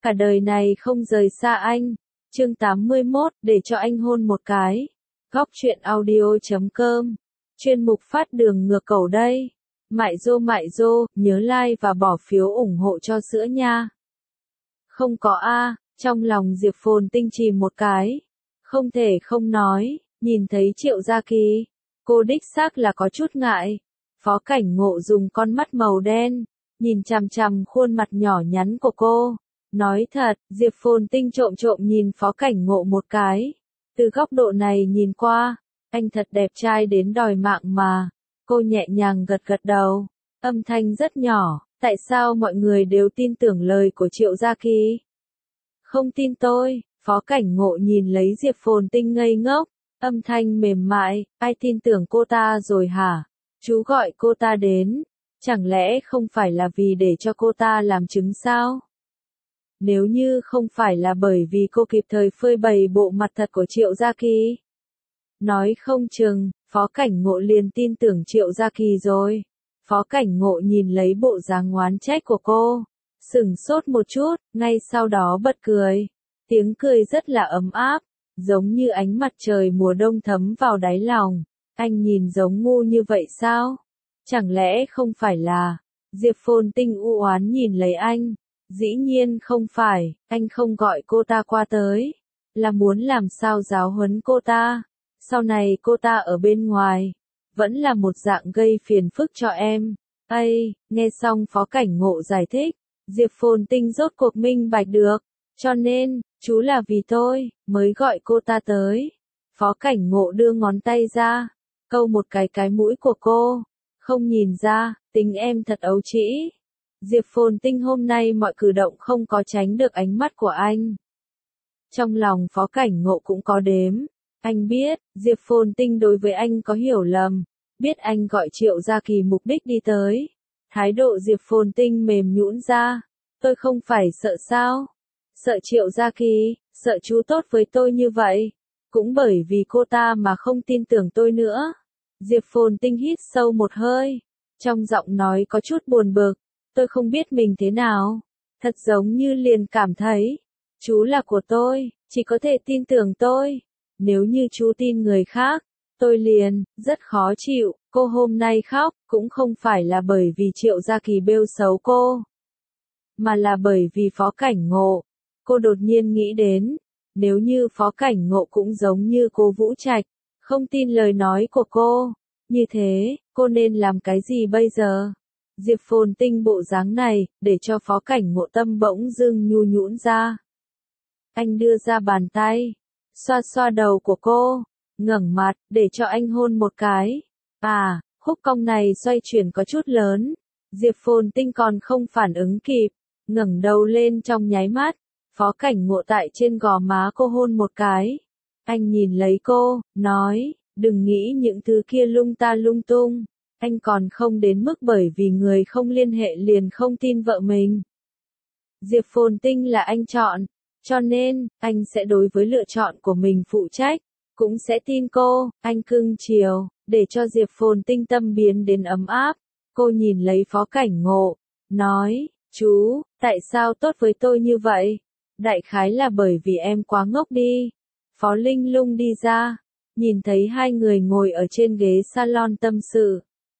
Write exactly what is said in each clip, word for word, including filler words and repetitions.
cả đời này không rời xa anh. Chương tám mươi mốt, để cho anh hôn một cái. Góc truyện audio chấm com. Chuyên mục phát đường ngược cầu đây. Mại dô mại dô, nhớ like và bỏ phiếu ủng hộ cho sữa nha. Không có a, trong lòng Diệp Phồn Tinh chìm một cái. Không thể không nói, nhìn thấy Triệu Gia Kỳ, cô đích xác là có chút ngại. Phó Cảnh Ngộ dùng con mắt màu đen, nhìn chằm chằm khuôn mặt nhỏ nhắn của cô. Nói thật, Diệp Phồn Tinh trộm trộm nhìn Phó Cảnh Ngộ một cái. Từ góc độ này nhìn qua, anh thật đẹp trai đến đòi mạng mà. Cô nhẹ nhàng gật gật đầu, âm thanh rất nhỏ. Tại sao mọi người đều tin tưởng lời của Triệu Gia Kỳ? Không tin tôi, Phó Cảnh Ngộ nhìn lấy Diệp Phồn Tinh ngây ngốc, âm thanh mềm mại, ai tin tưởng cô ta rồi hả? Chú gọi cô ta đến, chẳng lẽ không phải là vì để cho cô ta làm chứng sao? Nếu như không phải là bởi vì cô kịp thời phơi bày bộ mặt thật của Triệu Gia Kỳ. Nói không chừng, Phó Cảnh Ngộ liền tin tưởng Triệu Gia Kỳ rồi. Phó Cảnh Ngộ nhìn lấy bộ dáng oán trách của cô, sửng sốt một chút, ngay sau đó bật cười. Tiếng cười rất là ấm áp, giống như ánh mặt trời mùa đông thấm vào đáy lòng. Anh nhìn giống ngu như vậy sao? Chẳng lẽ không phải là... Diệp Phồn Tinh u oán nhìn lấy anh. Dĩ nhiên không phải, anh không gọi cô ta qua tới. Là muốn làm sao giáo huấn cô ta. Sau này cô ta ở bên ngoài. Vẫn là một dạng gây phiền phức cho em. Ây, nghe xong Phó Cảnh Ngộ giải thích. Diệp Phồn Tinh rốt cuộc minh bạch được. Cho nên, chú là vì tôi, mới gọi cô ta tới. Phó Cảnh Ngộ đưa ngón tay ra, câu một cái cái mũi của cô. Không nhìn ra, tính em thật ấu trĩ. Diệp Phồn Tinh hôm nay mọi cử động không có tránh được ánh mắt của anh. Trong lòng Phó Cảnh Ngộ cũng có đếm. Anh biết, Diệp Phồn Tinh đối với anh có hiểu lầm. Biết anh gọi Triệu Gia Kỳ mục đích đi tới. Thái độ Diệp Phồn Tinh mềm nhũn ra. Tôi không phải sợ sao? Sợ Triệu Gia Kỳ, sợ chú tốt với tôi như vậy. Cũng bởi vì cô ta mà không tin tưởng tôi nữa. Diệp Phồn Tinh hít sâu một hơi. Trong giọng nói có chút buồn bực. Tôi không biết mình thế nào. Thật giống như liền cảm thấy. Chú là của tôi, chỉ có thể tin tưởng tôi. Nếu như chú tin người khác, tôi liền, rất khó chịu. Cô hôm nay khóc, cũng không phải là bởi vì Triệu Gia Kỳ bêu xấu cô. Mà là bởi vì Phó Cảnh Ngộ. Cô đột nhiên nghĩ đến, nếu như Phó Cảnh Ngộ cũng giống như cô Vũ Trạch, không tin lời nói của cô. Như thế, cô nên làm cái gì bây giờ? Diệp Phồn Tinh bộ dáng này, để cho Phó Cảnh Ngộ tâm bỗng dưng nhu nhũn ra. Anh đưa ra bàn tay, xoa xoa đầu của cô, ngẩng mặt, để cho anh hôn một cái. À, khúc cong này xoay chuyển có chút lớn. Diệp Phồn Tinh còn không phản ứng kịp, ngẩng đầu lên trong nháy mắt. Phó Cảnh Ngộ tại trên gò má cô hôn một cái. Anh nhìn lấy cô, nói, đừng nghĩ những thứ kia lung ta lung tung. Anh còn không đến mức bởi vì người không liên hệ liền không tin vợ mình. Diệp Phồn Tinh là anh chọn, cho nên, anh sẽ đối với lựa chọn của mình phụ trách, cũng sẽ tin cô. Anh cưng chiều, để cho Diệp Phồn Tinh tâm biến đến ấm áp. Cô nhìn lấy Phó Cảnh Ngộ, nói, chú, tại sao tốt với tôi như vậy? Đại khái là bởi vì em quá ngốc đi. Phó Linh Lung đi ra, nhìn thấy hai người ngồi ở trên ghế salon tâm sự.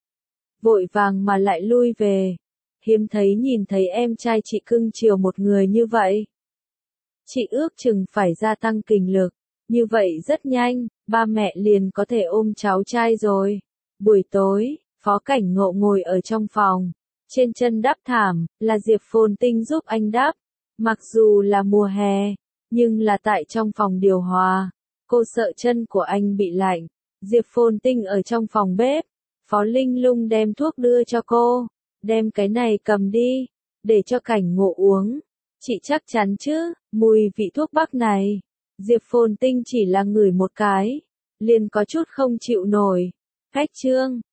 Vội vàng mà lại lui về. Hiếm thấy nhìn thấy em trai chị cưng chiều một người như vậy. Chị ước chừng phải gia tăng kình lực. Như vậy rất nhanh, ba mẹ liền có thể ôm cháu trai rồi. Buổi tối, Phó Cảnh Ngộ ngồi ở trong phòng. Trên chân đắp thảm, là Diệp Phồn Tinh giúp anh đắp. Mặc dù là mùa hè, nhưng là tại trong phòng điều hòa. Cô sợ chân của anh bị lạnh. Diệp Phồn Tinh ở trong phòng bếp. Phó Linh Lung đem thuốc đưa cho cô. Đem cái này cầm đi, để cho Cảnh Ngộ uống. Chị chắc chắn chứ, mùi vị thuốc bắc này. Diệp Phồn Tinh chỉ là ngửi một cái, liền có chút không chịu nổi. Khách trương,